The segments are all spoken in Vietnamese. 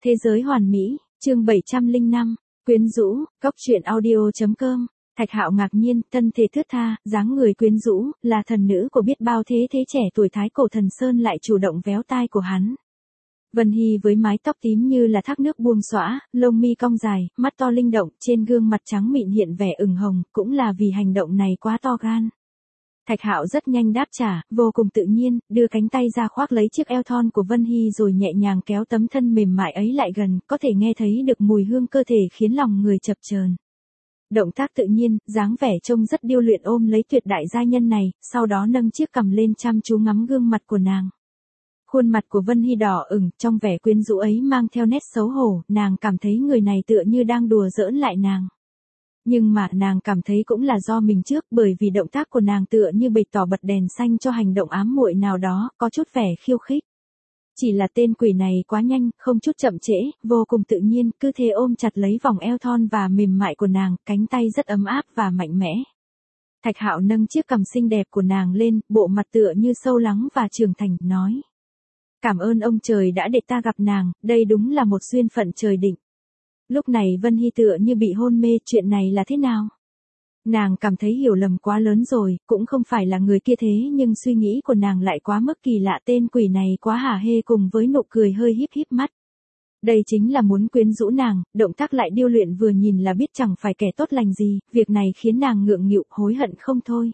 Thế giới hoàn mỹ, chương 705, quyến rũ, cóc truyện audio.com. Thạch Hạo ngạc nhiên, thân thể thướt tha, dáng người quyến rũ, là thần nữ của biết bao thế trẻ tuổi thái cổ thần sơn lại chủ động véo tai của hắn. Vân Hy với mái tóc tím như là thác nước buông xõa, lông mi cong dài, mắt to linh động, trên gương mặt trắng mịn hiện vẻ ửng hồng, cũng là vì hành động này quá to gan. Thạch Hạo rất nhanh đáp trả, vô cùng tự nhiên, đưa cánh tay ra khoác lấy chiếc eo thon của Vân Hy rồi nhẹ nhàng kéo tấm thân mềm mại ấy lại gần, có thể nghe thấy được mùi hương cơ thể khiến lòng người chập chờn. Động tác tự nhiên, dáng vẻ trông rất điêu luyện ôm lấy tuyệt đại gia nhân này, sau đó nâng chiếc cằm lên chăm chú ngắm gương mặt của nàng. Khuôn mặt của Vân Hy đỏ ửng, trong vẻ quyến rũ ấy mang theo nét xấu hổ, nàng cảm thấy người này tựa như đang đùa giỡn lại nàng. Nhưng mà nàng cảm thấy cũng là do mình trước, bởi vì động tác của nàng tựa như bày tỏ bật đèn xanh cho hành động ám muội nào đó, có chút vẻ khiêu khích. Chỉ là tên quỷ này quá nhanh, không chút chậm trễ, vô cùng tự nhiên, cứ thế ôm chặt lấy vòng eo thon và mềm mại của nàng, cánh tay rất ấm áp và mạnh mẽ. Thạch Hạo nâng chiếc cằm xinh đẹp của nàng lên, bộ mặt tựa như sâu lắng và trưởng thành, nói: "Cảm ơn ông trời đã để ta gặp nàng, đây đúng là một duyên phận trời định." Lúc này Vân Hy tựa như bị hôn mê, chuyện này là thế nào? Nàng cảm thấy hiểu lầm quá lớn rồi, cũng không phải là người kia thế nhưng suy nghĩ của nàng lại quá mức kỳ lạ, tên quỷ này quá hả hê cùng với nụ cười hơi híp híp mắt. Đây chính là muốn quyến rũ nàng, động tác lại điêu luyện vừa nhìn là biết chẳng phải kẻ tốt lành gì, việc này khiến nàng ngượng nghịu, hối hận không thôi.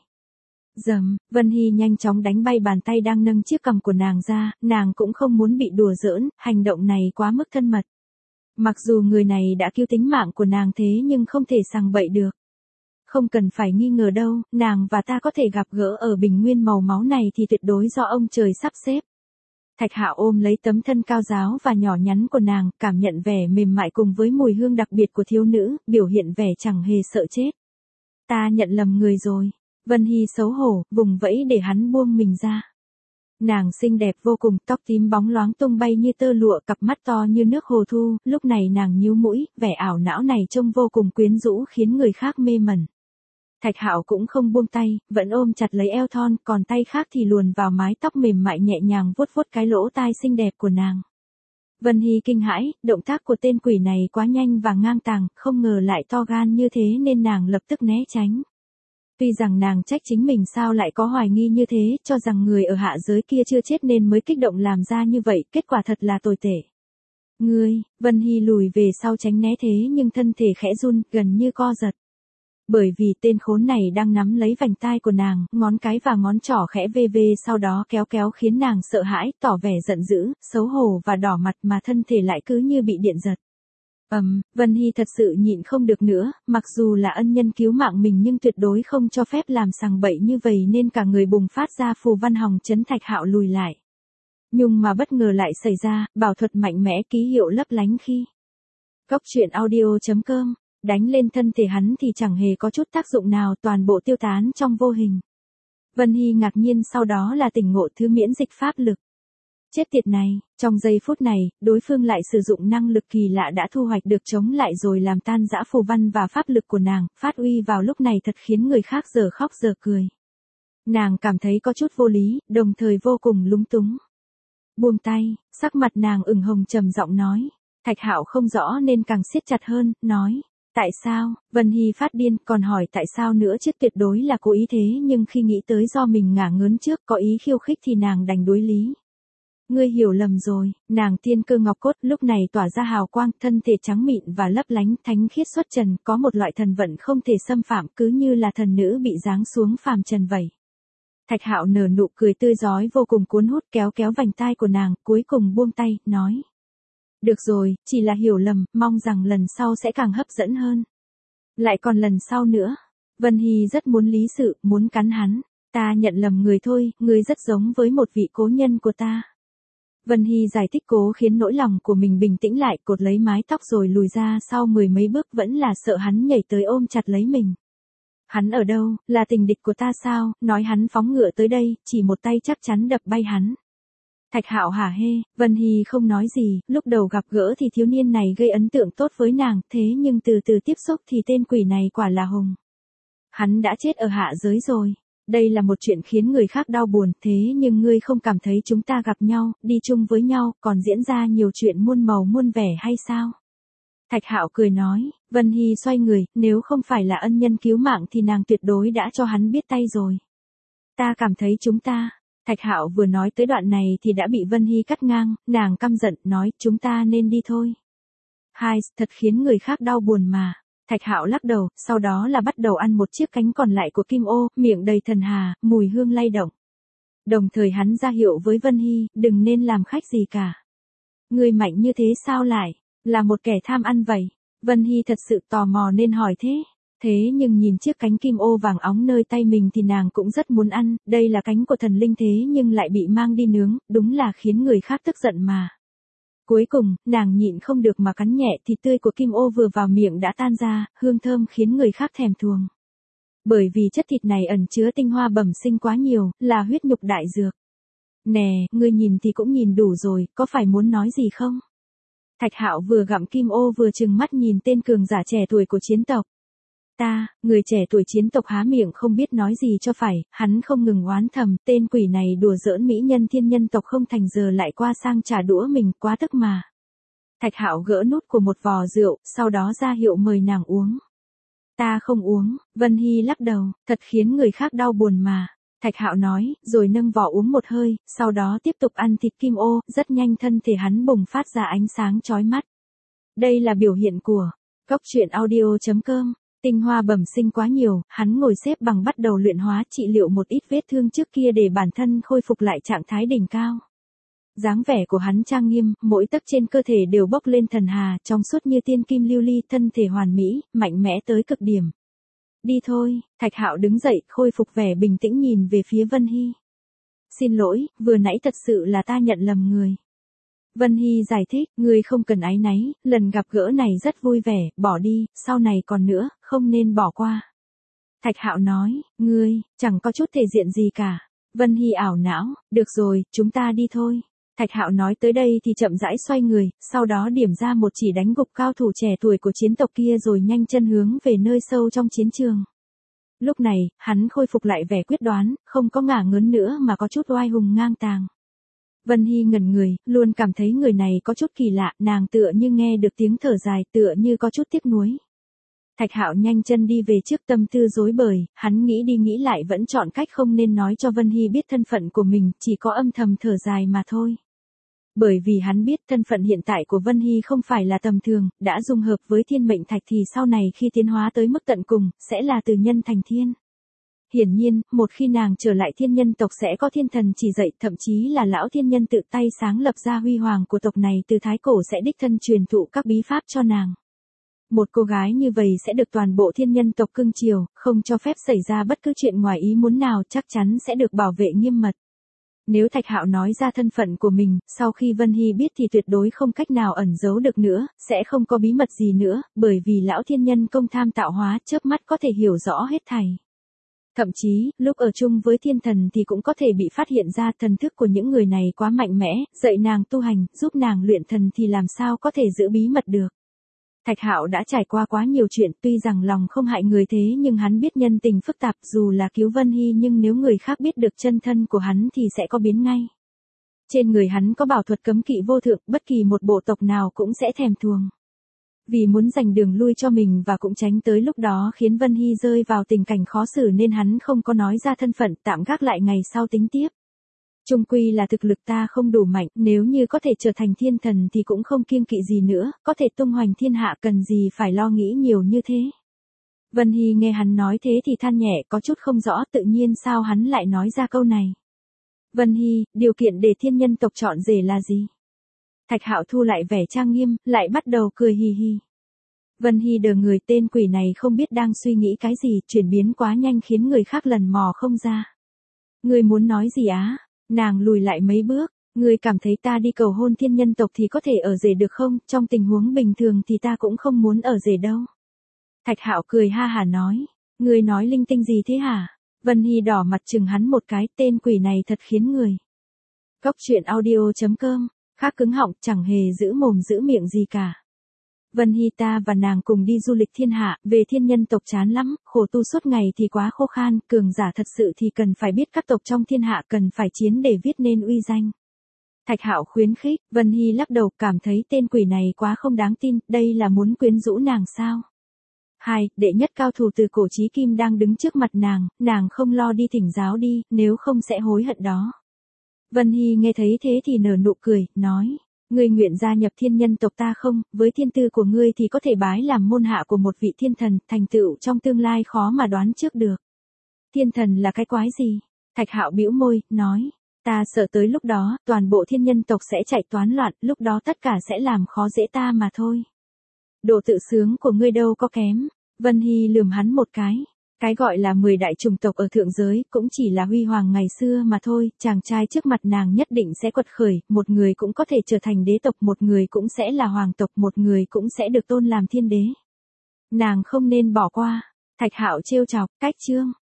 Dầm, Vân Hy nhanh chóng đánh bay bàn tay đang nâng chiếc cằm của nàng ra, nàng cũng không muốn bị đùa giỡn, hành động này quá mức thân mật. Mặc dù người này đã cứu tính mạng của nàng thế nhưng không thể sằng bậy được. Không cần phải nghi ngờ đâu, nàng và ta có thể gặp gỡ ở bình nguyên màu máu này thì tuyệt đối do ông trời sắp xếp. Thạch Hạo ôm lấy tấm thân cao ráo và nhỏ nhắn của nàng, cảm nhận vẻ mềm mại cùng với mùi hương đặc biệt của thiếu nữ, biểu hiện vẻ chẳng hề sợ chết. Ta nhận lầm người rồi. Vân Hy xấu hổ, vùng vẫy để hắn buông mình ra. Nàng xinh đẹp vô cùng, tóc tím bóng loáng tung bay như tơ lụa, cặp mắt to như nước hồ thu, lúc này nàng nhíu mũi, vẻ ảo não này trông vô cùng quyến rũ khiến người khác mê mẩn. Thạch Hạo cũng không buông tay, vẫn ôm chặt lấy eo thon, còn tay khác thì luồn vào mái tóc mềm mại nhẹ nhàng vuốt vuốt cái lỗ tai xinh đẹp của nàng. Vân Hy kinh hãi, động tác của tên quỷ này quá nhanh và ngang tàng, không ngờ lại to gan như thế nên nàng lập tức né tránh. Tuy rằng nàng trách chính mình sao lại có hoài nghi như thế, cho rằng người ở hạ giới kia chưa chết nên mới kích động làm ra như vậy, kết quả thật là tồi tệ. Ngươi, Vân Hy lùi về sau tránh né thế nhưng thân thể khẽ run, gần như co giật. Bởi vì tên khốn này đang nắm lấy vành tai của nàng, ngón cái và ngón trỏ khẽ vê vê sau đó kéo kéo khiến nàng sợ hãi, tỏ vẻ giận dữ, xấu hổ và đỏ mặt mà thân thể lại cứ như bị điện giật. Vân Hy thật sự nhịn không được nữa, mặc dù là ân nhân cứu mạng mình nhưng tuyệt đối không cho phép làm sằng bậy như vậy nên cả người bùng phát ra phù văn hồng chấn Thạch Hạo lùi lại. Nhưng mà bất ngờ lại xảy ra, bảo thuật mạnh mẽ ký hiệu lấp lánh khi Cóc truyện audio.com đánh lên thân thể hắn thì chẳng hề có chút tác dụng nào, toàn bộ tiêu tán trong vô hình. Vân Hy ngạc nhiên sau đó là tỉnh ngộ thứ miễn dịch pháp lực. Chết tiệt này, trong giây phút này, đối phương lại sử dụng năng lực kỳ lạ đã thu hoạch được chống lại rồi làm tan rã phù văn và pháp lực của nàng, phát uy vào lúc này thật khiến người khác giờ khóc giờ cười. Nàng cảm thấy có chút vô lý, đồng thời vô cùng lúng túng. Buông tay, sắc mặt nàng ửng hồng trầm giọng nói. Thạch Hạo không rõ nên càng siết chặt hơn, nói. Tại sao? Vân Hy phát điên, còn hỏi tại sao nữa chứ, tuyệt đối là cố ý thế nhưng khi nghĩ tới do mình ngả ngớn trước có ý khiêu khích thì nàng đành đối lý. Ngươi hiểu lầm rồi, nàng tiên cơ ngọc cốt lúc này tỏa ra hào quang, thân thể trắng mịn và lấp lánh, thánh khiết xuất trần, có một loại thần vận không thể xâm phạm, cứ như là thần nữ bị giáng xuống phàm trần vậy. Thạch Hạo nở nụ cười tươi rói vô cùng cuốn hút, kéo kéo vành tai của nàng, cuối cùng buông tay, nói. Được rồi, chỉ là hiểu lầm, mong rằng lần sau sẽ càng hấp dẫn hơn. Lại còn lần sau nữa. Vân Hy rất muốn lý sự, muốn cắn hắn. Ta nhận lầm người thôi, ngươi rất giống với một vị cố nhân của ta. Vân Hy giải thích cố khiến nỗi lòng của mình bình tĩnh lại, cột lấy mái tóc rồi lùi ra sau mười mấy bước, vẫn là sợ hắn nhảy tới ôm chặt lấy mình. Hắn ở đâu, là tình địch của ta sao, nói hắn phóng ngựa tới đây, chỉ một tay chắc chắn đập bay hắn. Thạch Hạo hả hê, Vân Hy không nói gì, lúc đầu gặp gỡ thì thiếu niên này gây ấn tượng tốt với nàng, thế nhưng từ từ tiếp xúc thì tên quỷ này quả là hùng. Hắn đã chết ở hạ giới rồi. Đây là một chuyện khiến người khác đau buồn, thế nhưng ngươi không cảm thấy chúng ta gặp nhau, đi chung với nhau, còn diễn ra nhiều chuyện muôn màu muôn vẻ hay sao? Thạch Hạo cười nói, Vân Hy xoay người, nếu không phải là ân nhân cứu mạng thì nàng tuyệt đối đã cho hắn biết tay rồi. Ta cảm thấy chúng ta, Thạch Hạo vừa nói tới đoạn này thì đã bị Vân Hy cắt ngang, nàng căm giận, nói, chúng ta nên đi thôi. Hai, thật khiến người khác đau buồn mà. Thạch Hạo lắc đầu, sau đó là bắt đầu ăn một chiếc cánh còn lại của Kim Ô, miệng đầy thần hà, mùi hương lay động. Đồng thời hắn ra hiệu với Vân Hy, đừng nên làm khách gì cả. Người mạnh như thế sao lại, là một kẻ tham ăn vậy? Vân Hy thật sự tò mò nên hỏi thế. Thế nhưng nhìn chiếc cánh kim ô vàng óng nơi tay mình thì nàng cũng rất muốn ăn, đây là cánh của thần linh thế nhưng lại bị mang đi nướng, đúng là khiến người khác tức giận mà. Cuối cùng, nàng nhịn không được mà cắn nhẹ thịt tươi của kim ô vừa vào miệng đã tan ra, hương thơm khiến người khác thèm thuồng. Bởi vì chất thịt này ẩn chứa tinh hoa bẩm sinh quá nhiều, là huyết nhục đại dược. Nè, ngươi nhìn thì cũng nhìn đủ rồi, có phải muốn nói gì không? Thạch Hạo vừa gặm kim ô vừa trừng mắt nhìn tên cường giả trẻ tuổi của chiến tộc. Người trẻ tuổi chiến tộc há miệng không biết nói gì cho phải, hắn không ngừng oán thầm, tên quỷ này đùa giỡn mỹ nhân thiên nhân tộc không thành giờ lại qua sang trả đũa mình, quá tức mà. Thạch Hạo gỡ nút của một vò rượu, sau đó ra hiệu mời nàng uống. Ta không uống, Vân Hy lắc đầu, thật khiến người khác đau buồn mà. Thạch Hạo nói, rồi nâng vò uống một hơi, sau đó tiếp tục ăn thịt kim ô, rất nhanh thân thể hắn bùng phát ra ánh sáng chói mắt. Đây là biểu hiện của Cốc Truyện Audio.com. Tinh hoa bẩm sinh quá nhiều, hắn ngồi xếp bằng bắt đầu luyện hóa trị liệu một ít vết thương trước kia để bản thân khôi phục lại trạng thái đỉnh cao. Dáng vẻ của hắn trang nghiêm, mỗi tấc trên cơ thể đều bốc lên thần hà, trong suốt như tiên kim lưu ly, thân thể hoàn mỹ, mạnh mẽ tới cực điểm. Đi thôi, Thạch Hạo đứng dậy, khôi phục vẻ bình tĩnh nhìn về phía Vân Hy. Xin lỗi, vừa nãy thật sự là ta nhận lầm người. Vân Hy giải thích, ngươi không cần áy náy, lần gặp gỡ này rất vui vẻ, bỏ đi, sau này còn nữa, không nên bỏ qua. Thạch Hạo nói, ngươi, chẳng có chút thể diện gì cả. Vân Hy ảo não, được rồi, chúng ta đi thôi. Thạch Hạo nói tới đây thì chậm rãi xoay người, sau đó điểm ra một chỉ đánh gục cao thủ trẻ tuổi của chiến tộc kia rồi nhanh chân hướng về nơi sâu trong chiến trường. Lúc này, hắn khôi phục lại vẻ quyết đoán, không có ngả ngớn nữa mà có chút oai hùng ngang tàng. Vân Hy ngẩn người, luôn cảm thấy người này có chút kỳ lạ, nàng tựa như nghe được tiếng thở dài, tựa như có chút tiếc nuối. Thạch Hạo nhanh chân đi về trước, tâm tư rối bời, hắn nghĩ đi nghĩ lại vẫn chọn cách không nên nói cho Vân Hy biết thân phận của mình, chỉ có âm thầm thở dài mà thôi. Bởi vì hắn biết thân phận hiện tại của Vân Hy không phải là tầm thường, đã dung hợp với thiên mệnh thạch thì sau này khi tiến hóa tới mức tận cùng, sẽ là từ nhân thành thiên. Hiển nhiên, một khi nàng trở lại thiên nhân tộc sẽ có thiên thần chỉ dạy, thậm chí là lão thiên nhân tự tay sáng lập ra huy hoàng của tộc này từ thái cổ sẽ đích thân truyền thụ các bí pháp cho nàng. Một cô gái như vậy sẽ được toàn bộ thiên nhân tộc cưng chiều, không cho phép xảy ra bất cứ chuyện ngoài ý muốn nào, chắc chắn sẽ được bảo vệ nghiêm mật. Nếu Thạch Hạo nói ra thân phận của mình, sau khi Vân Hy biết thì tuyệt đối không cách nào ẩn giấu được nữa, sẽ không có bí mật gì nữa, bởi vì lão thiên nhân công tham tạo hóa chớp mắt có thể hiểu rõ hết thảy. Thậm chí, lúc ở chung với thiên thần thì cũng có thể bị phát hiện ra thần thức của những người này quá mạnh mẽ, dạy nàng tu hành, giúp nàng luyện thần thì làm sao có thể giữ bí mật được. Thạch Hạo đã trải qua quá nhiều chuyện, tuy rằng lòng không hại người thế nhưng hắn biết nhân tình phức tạp, dù là cứu Vân Hy nhưng nếu người khác biết được chân thân của hắn thì sẽ có biến ngay. Trên người hắn có bảo thuật cấm kỵ vô thượng, bất kỳ một bộ tộc nào cũng sẽ thèm thuồng. Vì muốn giành đường lui cho mình và cũng tránh tới lúc đó khiến Vân Hy rơi vào tình cảnh khó xử nên hắn không có nói ra thân phận, tạm gác lại ngày sau tính tiếp. Chung quy là thực lực ta không đủ mạnh, nếu như có thể trở thành thiên thần thì cũng không kiêng kỵ gì nữa, có thể tung hoành thiên hạ cần gì phải lo nghĩ nhiều như thế. Vân Hy nghe hắn nói thế thì than nhẹ, có chút không rõ tự nhiên sao hắn lại nói ra câu này. Vân Hy, điều kiện để thiên nhân tộc chọn rể là gì? Thạch Hạo thu lại vẻ trang nghiêm, lại bắt đầu cười hì hì. Vân Hy đờ người, tên quỷ này không biết đang suy nghĩ cái gì, chuyển biến quá nhanh khiến người khác lần mò không ra. Ngươi muốn nói gì á? Nàng lùi lại mấy bước, ngươi cảm thấy ta đi cầu hôn thiên nhân tộc thì có thể ở rể được không? Trong tình huống bình thường thì ta cũng không muốn ở rể đâu. Thạch Hạo cười ha hả nói, ngươi nói linh tinh gì thế hả? Vân Hy đỏ mặt chừng hắn một cái, tên quỷ này thật khiến người. Cốc Truyện Audio.com, khác cứng họng, chẳng hề giữ mồm giữ miệng gì cả. Vân Hy, ta và nàng cùng đi du lịch thiên hạ, về thiên nhân tộc chán lắm, khổ tu suốt ngày thì quá khô khan, cường giả thật sự thì cần phải biết các tộc trong thiên hạ, cần phải chiến để viết nên uy danh. Thạch Hạo khuyến khích. Vân Hy lắc đầu, cảm thấy tên quỷ này quá không đáng tin, đây là muốn quyến rũ nàng sao? Đệ nhất cao thủ từ cổ chí kim đang đứng trước mặt nàng không lo đi thỉnh giáo đi, nếu không sẽ hối hận đó. Vân Hy nghe thấy thế thì nở nụ cười, nói, ngươi nguyện gia nhập thiên nhân tộc ta không, với thiên tư của ngươi thì có thể bái làm môn hạ của một vị thiên thần, thành tựu trong tương lai khó mà đoán trước được. Thiên thần là cái quái gì? Thạch Hạo bĩu môi, nói, ta sợ tới lúc đó, toàn bộ thiên nhân tộc sẽ chạy toán loạn, lúc đó tất cả sẽ làm khó dễ ta mà thôi. Độ tự sướng của ngươi đâu có kém. Vân Hy lườm hắn một cái gọi là 10 đại chủng tộc ở thượng giới, cũng chỉ là huy hoàng ngày xưa mà thôi, chàng trai trước mặt nàng nhất định sẽ quật khởi, một người cũng có thể trở thành đế tộc, một người cũng sẽ là hoàng tộc, một người cũng sẽ được tôn làm thiên đế. Nàng không nên bỏ qua. Thạch Hạo trêu chọc, cách chương.